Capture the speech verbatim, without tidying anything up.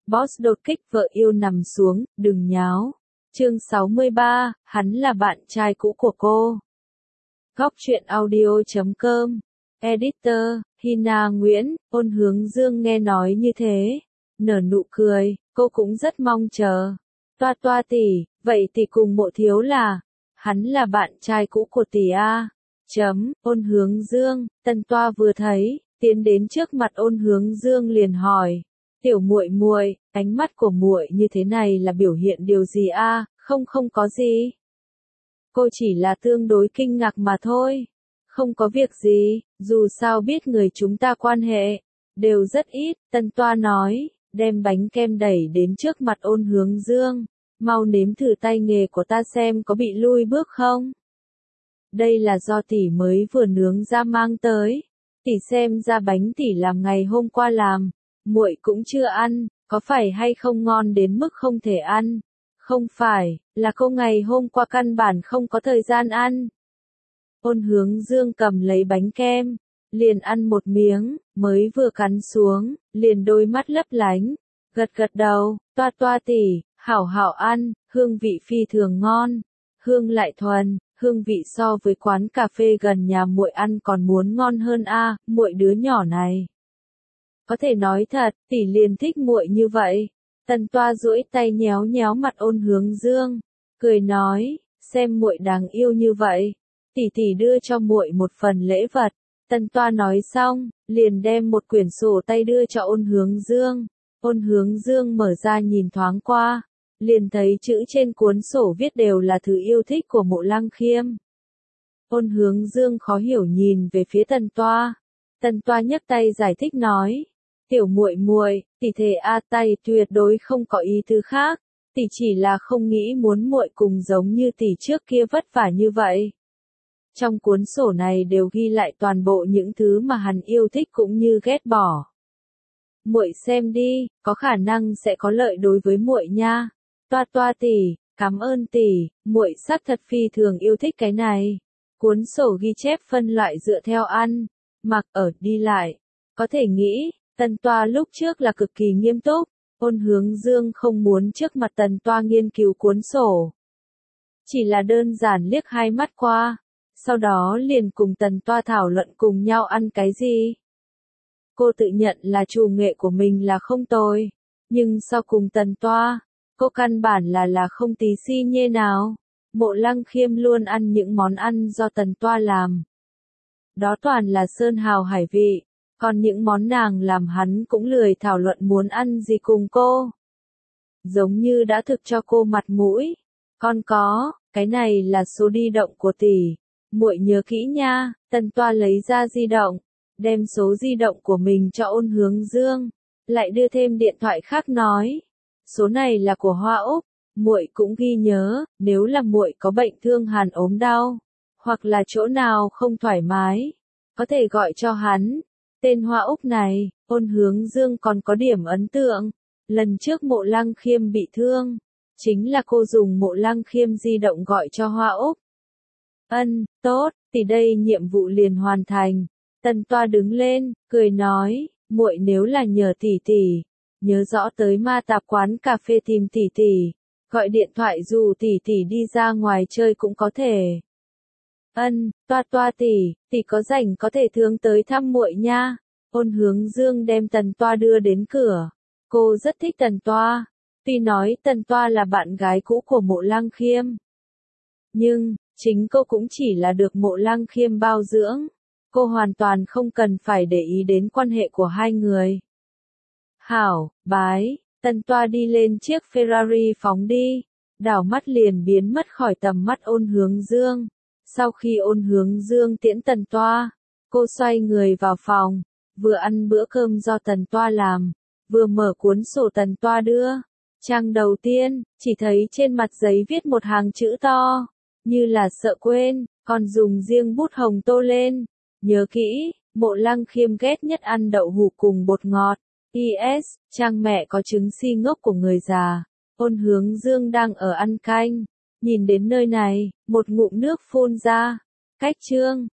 Boss đột kích vợ yêu nằm xuống, đừng nháo. Chương sáu mươi ba, hắn là bạn trai cũ của cô. Góc truyện audio chấm com. Editor, Hina Nguyễn. Ôn Hướng Dương nghe nói như thế, nở nụ cười, cô cũng rất mong chờ. Toa toa tỷ, vậy tỷ cùng Mộ Thiếu là, hắn là bạn trai cũ của tỷ a. Chấm, Ôn Hướng Dương. Tần Toa vừa thấy, tiến đến trước mặt Ôn Hướng Dương liền hỏi, tiểu muội muội, ánh mắt của muội như thế này là biểu hiện điều gì a? Không không có gì. Cô chỉ là tương đối kinh ngạc mà thôi. Không có việc gì, dù sao biết người chúng ta quan hệ, đều rất ít. Tần Toa nói, đem bánh kem đẩy đến trước mặt Ôn Hướng Dương. Mau nếm thử tay nghề của ta xem có bị lui bước không. Đây là do tỷ mới vừa nướng ra mang tới. Tỷ xem ra bánh tỷ làm ngày hôm qua làm, muội cũng chưa ăn, có phải hay không ngon đến mức không thể ăn? Không phải, là cô ngày hôm qua căn bản không có thời gian ăn. Ôn Hướng Dương cầm lấy bánh kem, liền ăn một miếng, mới vừa cắn xuống, liền đôi mắt lấp lánh, gật gật đầu, toa toa tỷ, hảo hảo ăn, hương vị phi thường ngon, hương lại thuần, hương vị so với quán cà phê gần nhà muội ăn còn muốn ngon hơn a, muội đứa nhỏ này. Có thể nói thật, tỷ liền thích muội như vậy. Tần Toa duỗi tay nhéo nhéo mặt Ôn Hướng Dương, cười nói, xem muội đáng yêu như vậy, tỷ tỷ đưa cho muội một phần lễ vật. Tần Toa nói xong, liền đem một quyển sổ tay đưa cho Ôn Hướng Dương. Ôn Hướng Dương mở ra nhìn thoáng qua, liền thấy chữ trên cuốn sổ viết đều là thứ yêu thích của Mộ Lăng Khiêm. Ôn Hướng Dương khó hiểu nhìn về phía Tần Toa. Tần Toa nhấc tay giải thích nói, tiểu muội muội, tỷ thề a tay tuyệt đối không có ý tứ khác, tỷ chỉ là không nghĩ muốn muội cùng giống như tỷ trước kia vất vả như vậy. Trong cuốn sổ này đều ghi lại toàn bộ những thứ mà hắn yêu thích cũng như ghét bỏ. Muội xem đi, có khả năng sẽ có lợi đối với muội nha. Toa toa tỷ, cảm ơn tỷ, muội xác thật phi thường yêu thích cái này. Cuốn sổ ghi chép phân loại dựa theo ăn, mặc, ở, đi lại. Có thể nghĩ, Tần Toa lúc trước là cực kỳ nghiêm túc, Ôn Hướng Dương không muốn trước mặt Tần Toa nghiên cứu cuốn sổ. Chỉ là đơn giản liếc hai mắt qua, sau đó liền cùng Tần Toa thảo luận cùng nhau ăn cái gì. Cô tự nhận là chủ nghệ của mình là không tồi, nhưng sau cùng Tần Toa, cô căn bản là là không tí xi nhê nào. Mộ Lăng Khiêm luôn ăn những món ăn do Tần Toa làm. Đó toàn là sơn hào hải vị, còn những món nàng làm hắn cũng lười thảo luận muốn ăn gì cùng cô. Giống như đã thực cho cô mặt mũi. Còn có, cái này là số di động của tỷ, muội nhớ kỹ nha. Tần Toa lấy ra di động, đem số di động của mình cho Ôn Hướng Dương, lại đưa thêm điện thoại khác nói, số này là của Hoa Úc, muội cũng ghi nhớ, nếu là muội có bệnh thương hàn ốm đau, hoặc là chỗ nào không thoải mái, có thể gọi cho hắn. Tên Hoa Úc này, Ôn Hướng Dương còn có điểm ấn tượng, lần trước Mộ Lăng Khiêm bị thương, chính là cô dùng Mộ Lăng Khiêm di động gọi cho Hoa Úc. Ân, tốt, tỷ đây nhiệm vụ liền hoàn thành. Tần Toa đứng lên, cười nói, muội nếu là nhờ tỷ tỷ, nhớ rõ tới ma tạp quán cà phê tìm tỷ tỷ, gọi điện thoại dù tỷ tỷ đi ra ngoài chơi cũng có thể. Ân, Toa Toa tỷ, tỷ có rảnh có thể thường tới thăm muội nha. Ôn Hướng Dương đem Tần Toa đưa đến cửa. Cô rất thích Tần Toa, tuy nói Tần Toa là bạn gái cũ của Mộ Lăng Khiêm, nhưng chính cô cũng chỉ là được Mộ Lăng Khiêm bao dưỡng. Cô hoàn toàn không cần phải để ý đến quan hệ của hai người. Hảo, bái, Tần Toa đi lên chiếc Ferrari phóng đi, đảo mắt liền biến mất khỏi tầm mắt Ôn Hướng Dương. Sau khi Ôn Hướng Dương tiễn Tần Toa, cô xoay người vào phòng, vừa ăn bữa cơm do Tần Toa làm, vừa mở cuốn sổ Tần Toa đưa. Trang đầu tiên, chỉ thấy trên mặt giấy viết một hàng chữ to, như là sợ quên, còn dùng riêng bút hồng tô lên. Nhớ kỹ, Mộ Lăng Khiêm ghét nhất ăn đậu hũ cùng bột ngọt. pê ét, Trang mẹ có trứng si ngốc của người già. Ôn Hướng Dương đang ở ăn canh, nhìn đến nơi này, một ngụm nước phun ra. Cách chương